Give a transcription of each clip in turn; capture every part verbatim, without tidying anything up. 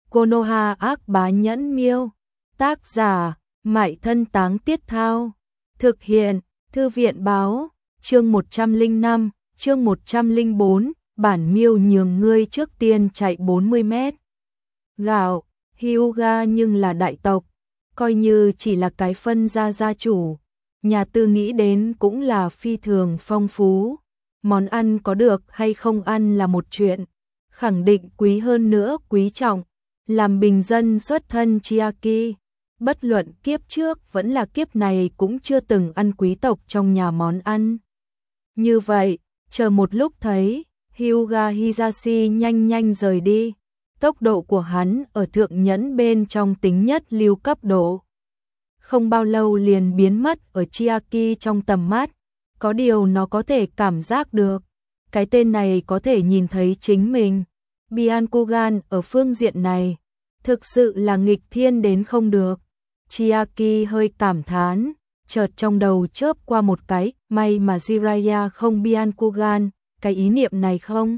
Konoha ác bá nhẫn miêu. Tác giả, Mại Thân Táng Tiết Thao. Thực hiện, Thư viện báo. Chương một trăm lẻ năm, chương một trăm lẻ bốn, bản miêu nhường ngươi trước tiên chạy bốn mươi mét. Gạo, Hyuga nhưng là đại tộc, coi như chỉ là cái phân gia gia chủ. Nhà tư nghĩ đến cũng là phi thường phong phú. Món ăn có được hay không ăn là một chuyện, khẳng định quý hơn nữa quý trọng. Làm bình dân xuất thân Chiaki, bất luận kiếp trước vẫn là kiếp này cũng chưa từng ăn quý tộc trong nhà món ăn. Như vậy, chờ một lúc thấy, Hyuga Hisashi nhanh nhanh rời đi. Tốc độ của hắn ở thượng nhẫn bên trong tính nhất lưu cấp độ. Không bao lâu liền biến mất ở Chiaki trong tầm mắt. Có điều nó có thể cảm giác được. Cái tên này có thể nhìn thấy chính mình. Byakugan ở phương diện này, thực sự là nghịch thiên đến không được. Chiaki hơi cảm thán, chợt trong đầu chớp qua một cái, may mà Jiraiya không Byakugan, cái ý niệm này không.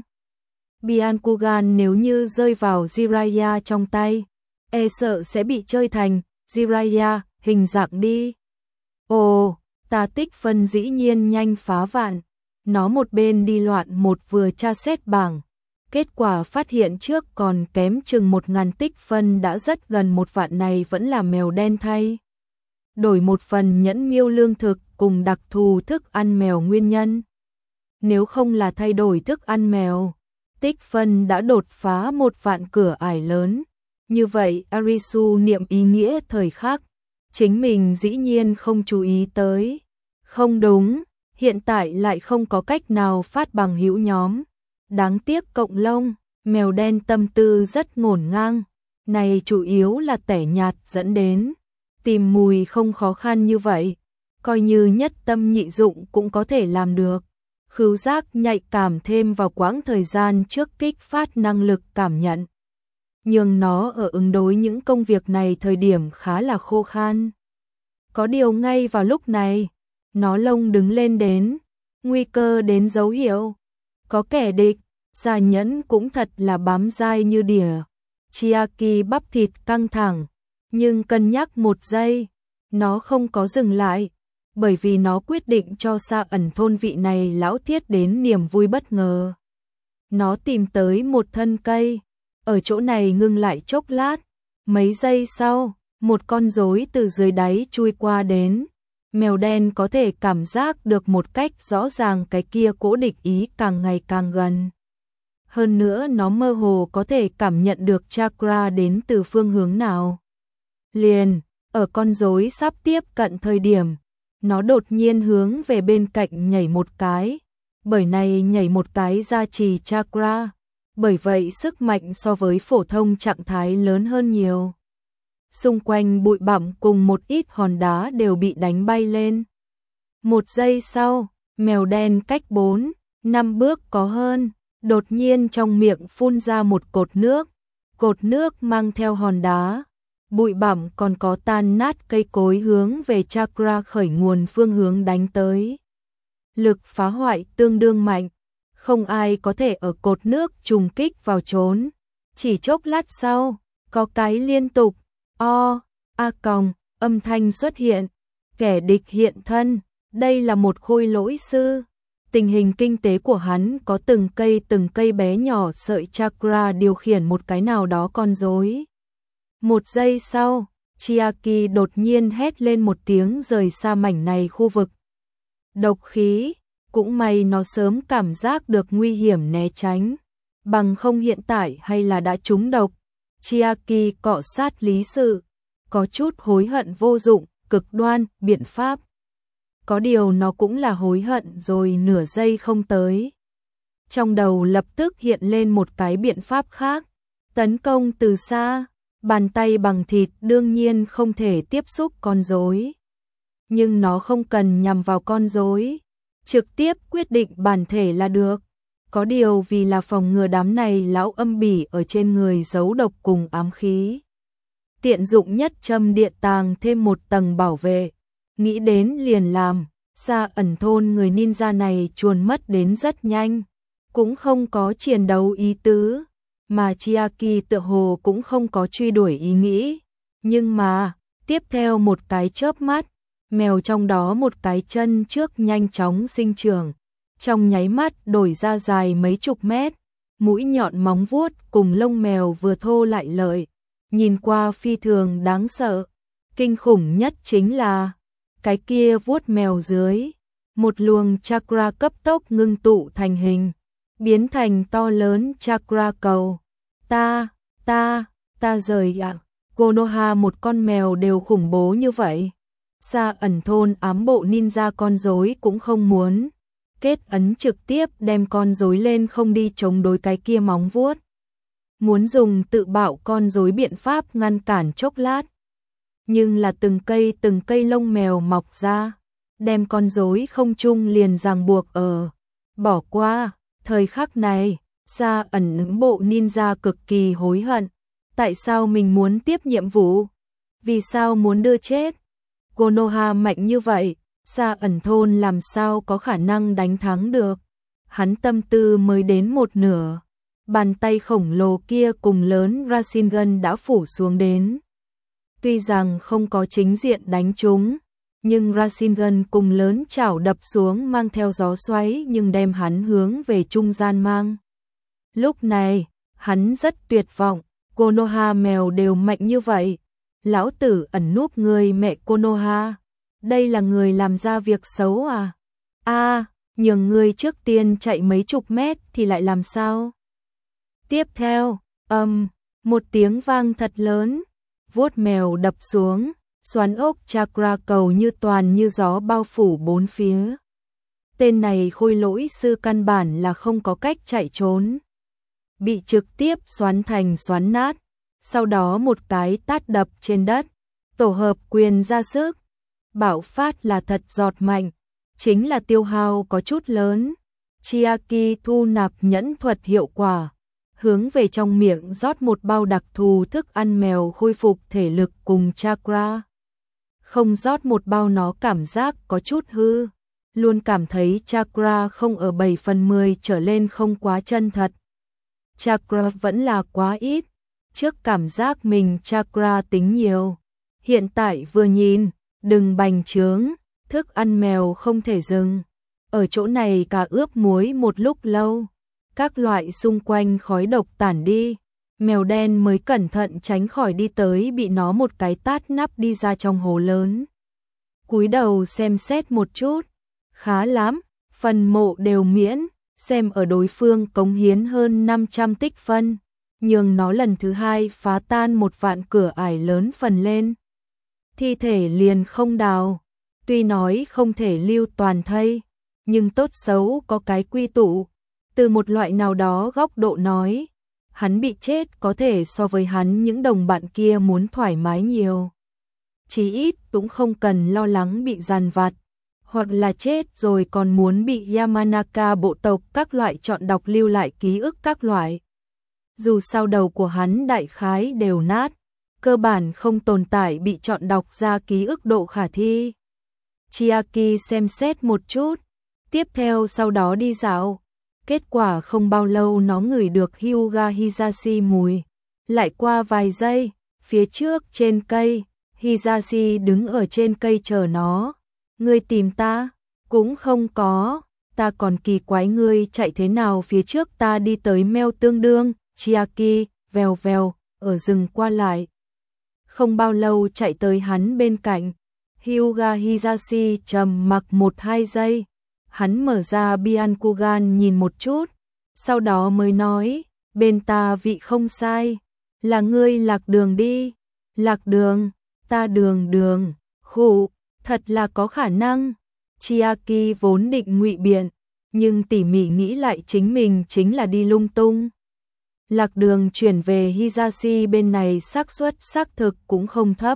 Byakugan nếu như rơi vào Jiraiya trong tay, e sợ sẽ bị chơi thành Jiraiya hình dạng đi. Ồ, ta tích phân dĩ nhiên nhanh phá vạn. Nó một bên đi loạn một vừa tra xét bảng. Kết quả phát hiện trước còn kém chừng một ngàn tích phân đã rất gần một vạn này vẫn là mèo đen thay. Đổi một phần nhẫn miêu lương thực cùng đặc thù thức ăn mèo nguyên nhân. Nếu không là thay đổi thức ăn mèo, tích phân đã đột phá một vạn cửa ải lớn. Như vậy Arisu niệm ý nghĩa thời khắc, chính mình dĩ nhiên không chú ý tới. Không đúng, hiện tại lại không có cách nào phát bằng hữu nhóm. Đáng tiếc cộng lông, mèo đen tâm tư rất ngổn ngang. Này chủ yếu là tẻ nhạt dẫn đến. Tìm mùi không khó khăn như vậy. Coi như nhất tâm nhị dụng cũng có thể làm được. Khứu giác nhạy cảm thêm vào quãng thời gian trước kích phát năng lực cảm nhận. Nhưng nó ở ứng đối những công việc này thời điểm khá là khô khan. Có điều ngay vào lúc này, nó lông đứng lên đến. Nguy cơ đến dấu hiệu. Có kẻ địch, gia nhẫn cũng thật là bám dai như đỉa. Chiaki bắp thịt căng thẳng, nhưng cân nhắc một giây, nó không có dừng lại, bởi vì nó quyết định cho Sa ẩn thôn vị này lão thiết đến niềm vui bất ngờ. Nó tìm tới một thân cây, ở chỗ này ngưng lại chốc lát, mấy giây sau, một con rối từ dưới đáy chui qua đến. Mèo đen có thể cảm giác được một cách rõ ràng cái kia cỗ địch ý càng ngày càng gần. Hơn nữa nó mơ hồ có thể cảm nhận được chakra đến từ phương hướng nào. Liền, ở con rối sắp tiếp cận thời điểm, nó đột nhiên hướng về bên cạnh nhảy một cái. Bởi này nhảy một cái gia trì chakra, bởi vậy sức mạnh so với phổ thông trạng thái lớn hơn nhiều. Xung quanh bụi bặm cùng một ít hòn đá đều bị đánh bay lên. Một giây sau, mèo đen cách bốn, năm bước có hơn, đột nhiên trong miệng phun ra một cột nước. Cột nước mang theo hòn đá, bụi bặm còn có tan nát cây cối hướng về chakra khởi nguồn phương hướng đánh tới. Lực phá hoại tương đương mạnh, không ai có thể ở cột nước trùng kích vào trốn. Chỉ chốc lát sau, có cái liên tục O, A còng, âm thanh xuất hiện, kẻ địch hiện thân, đây là một khôi lỗi sư. Tình hình kinh tế của hắn có từng cây từng cây bé nhỏ sợi chakra điều khiển một cái nào đó con rối. Một giây sau, Chiaki đột nhiên hét lên một tiếng rời xa mảnh này khu vực. Độc khí, cũng may nó sớm cảm giác được nguy hiểm né tránh, bằng không hiện tại hay là đã trúng độc. Chiaki cọ sát lý sự, có chút hối hận vô dụng, cực đoan, biện pháp. Có điều nó cũng là hối hận rồi nửa giây không tới. Trong đầu lập tức hiện lên một cái biện pháp khác, tấn công từ xa, bàn tay bằng thịt đương nhiên không thể tiếp xúc con rối. Nhưng nó không cần nhằm vào con rối, trực tiếp quyết định bản thể là được. Có điều vì là phòng ngừa đám này lão âm bỉ ở trên người giấu độc cùng ám khí. Tiện dụng nhất châm điện tàng thêm một tầng bảo vệ. Nghĩ đến liền làm, Sa ẩn thôn người ninja này chuồn mất đến rất nhanh. Cũng không có chiến đấu ý tứ. mà Chiaki tựa hồ cũng không có truy đuổi ý nghĩ. Nhưng mà, tiếp theo một cái chớp mắt, mèo trong đó một cái chân trước nhanh chóng sinh trưởng, trong nháy mắt đổi ra dài mấy chục mét, mũi nhọn móng vuốt cùng lông mèo vừa thô lại lợi, nhìn qua phi thường đáng sợ. Kinh khủng nhất chính là cái kia vuốt mèo dưới, một luồng chakra cấp tốc ngưng tụ thành hình, biến thành to lớn chakra cầu. Ta, ta, ta rời ạ. Konoha một con mèo đều khủng bố như vậy. Sa ẩn thôn ám bộ ninja con rối cũng không muốn. Kết ấn trực tiếp đem con rối lên không đi chống đối cái kia móng vuốt. Muốn dùng tự bạo con rối biện pháp ngăn cản chốc lát. Nhưng là từng cây từng cây lông mèo mọc ra, đem con rối không chung liền ràng buộc ở. Bỏ qua, thời khắc này, Sa ẩn bộ ninja cực kỳ hối hận. Tại sao mình muốn tiếp nhiệm vụ? Vì sao muốn đưa chết? Konoha mạnh như vậy, Sa ẩn thôn làm sao có khả năng đánh thắng được? Hắn tâm tư mới đến một nửa. Bàn tay khổng lồ kia cùng lớn Rasengan đã phủ xuống đến. Tuy rằng không có chính diện đánh chúng, nhưng Rasengan cùng lớn chảo đập xuống mang theo gió xoáy nhưng đem hắn hướng về trung gian mang. Lúc này, hắn rất tuyệt vọng, Konoha mèo đều mạnh như vậy. Lão tử ẩn núp người mẹ Konoha, đây là người làm ra việc xấu à? A, à, nhường người trước tiên chạy mấy chục mét thì lại làm sao? Tiếp theo, âm, um, một tiếng vang thật lớn, vuốt mèo đập xuống, xoắn ốc chakra cầu như toàn như gió bao phủ bốn phía. Tên này khôi lỗi sư căn bản là không có cách chạy trốn. Bị trực tiếp xoắn thành xoắn nát, sau đó một cái tát đập trên đất, tổ hợp quyền ra sức, bạo phát là thật giọt mạnh, chính là tiêu hao có chút lớn. Chiaki thu nạp nhẫn thuật hiệu quả, hướng về trong miệng rót một bao đặc thù thức ăn mèo khôi phục thể lực cùng chakra. Không rót một bao nó cảm giác có chút hư, luôn cảm thấy chakra không ở bảy phần mười trở lên không quá chân thật. Chakra vẫn là quá ít, trước cảm giác mình chakra tính nhiều. Hiện tại vừa nhìn, đừng bành trướng, thức ăn mèo không thể dừng. Ở chỗ này cả ướp muối một lúc lâu, các loại xung quanh khói độc tản đi, mèo đen mới cẩn thận tránh khỏi đi tới bị nó một cái tát nắp đi ra trong hồ lớn. Cúi đầu xem xét một chút, khá lắm, phần mộ đều miễn, xem ở đối phương cống hiến hơn năm trăm tích phân, nhường nó lần thứ hai phá tan một vạn cửa ải lớn phần lên. Thi thể liền không đào, tuy nói không thể lưu toàn thây, nhưng tốt xấu có cái quy tụ. Từ một loại nào đó góc độ nói, hắn bị chết có thể so với hắn những đồng bạn kia muốn thoải mái nhiều. Chí ít cũng không cần lo lắng bị giàn vặt, hoặc là chết rồi còn muốn bị Yamanaka bộ tộc các loại chọn đọc lưu lại ký ức các loại. Dù sao đầu của hắn đại khái đều nát, cơ bản không tồn tại bị chọn đọc ra ký ức độ khả thi. Chiaki xem xét một chút, tiếp theo sau đó đi dạo. Kết quả không bao lâu nó ngửi được Hyuga Hisashi mùi. Lại qua vài giây, phía trước trên cây, Hisashi đứng ở trên cây chờ nó. Ngươi tìm ta? Cũng không có, ta còn kỳ quái ngươi chạy thế nào phía trước ta đi tới meo tương đương, Chiaki, vèo vèo, ở rừng qua lại. Không bao lâu chạy tới hắn bên cạnh, Hyuga Hisashi trầm mặc một hai giây. Hắn mở ra Byakugan nhìn một chút, sau đó mới nói, bên ta vị không sai, là ngươi lạc đường đi. Lạc đường, ta đường đường, khụ, thật là có khả năng. Chiaki vốn định ngụy biện, nhưng tỉ mỉ nghĩ lại chính mình chính là đi lung tung. Lạc đường chuyển về Hisashi bên này xác suất xác thực cũng không thấp.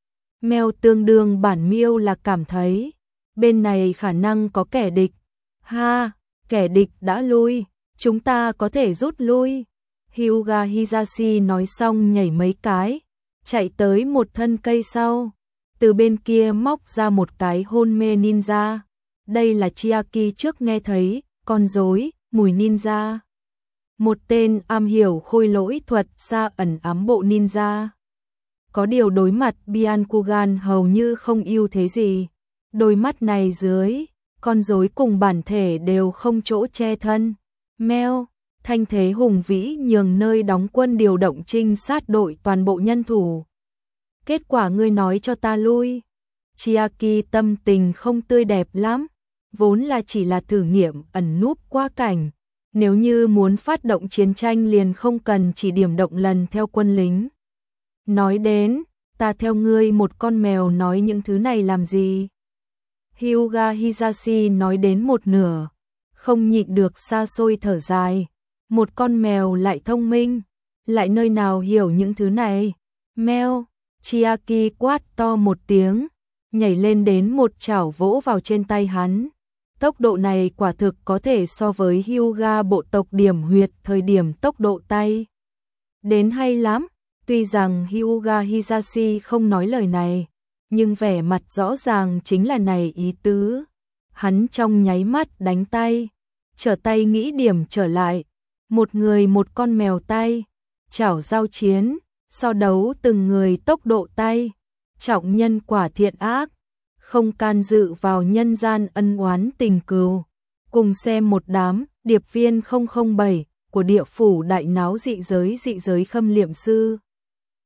Mèo tương đương bản miêu là cảm thấy bên này khả năng có kẻ địch. Ha, kẻ địch đã lui, chúng ta có thể rút lui. Hyuga Hisashi nói xong nhảy mấy cái, chạy tới một thân cây sau. Từ bên kia móc ra một cái hôn mê ninja. Đây là Chiaki trước nghe thấy, con rối, mùi ninja. một tên am hiểu khôi lỗi thuật xa ẩn ám bộ ninja. Có điều đối mặt Byakugan hầu như không ưu thế gì. Đôi mắt này dưới, con rối cùng bản thể đều không chỗ che thân. Meo, thanh thế hùng vĩ nhường nơi đóng quân điều động trinh sát đội toàn bộ nhân thủ. Kết quả ngươi nói cho ta lui. Chiaki tâm tình không tươi đẹp lắm, vốn là chỉ là thử nghiệm ẩn núp qua cảnh. Nếu như muốn phát động chiến tranh liền không cần chỉ điểm động lần theo quân lính. Nói đến, ta theo ngươi một con mèo nói những thứ này làm gì? Hyuga Hisashi nói đến một nửa, không nhịn được xa xôi thở dài. Một con mèo lại thông minh, lại nơi nào hiểu những thứ này? Mèo, Chiaki quát to một tiếng, nhảy lên đến một chảo vỗ vào trên tay hắn. Tốc độ này quả thực có thể so với Hyuga bộ tộc điểm huyệt thời điểm tốc độ tay. Đến hay lắm, tuy rằng Hyuga Hisashi không nói lời này, nhưng vẻ mặt rõ ràng chính là này ý tứ. Hắn trong nháy mắt đánh tay, trở tay nghĩ điểm trở lại, một người một con mèo tay, chảo giao chiến, so đấu từng người tốc độ tay, trọng nhân quả thiện ác, không can dự vào nhân gian ân oán tình cừu. Cùng xem một đám điệp viên không không bảy của địa phủ đại náo dị giới dị giới khâm liệm sư.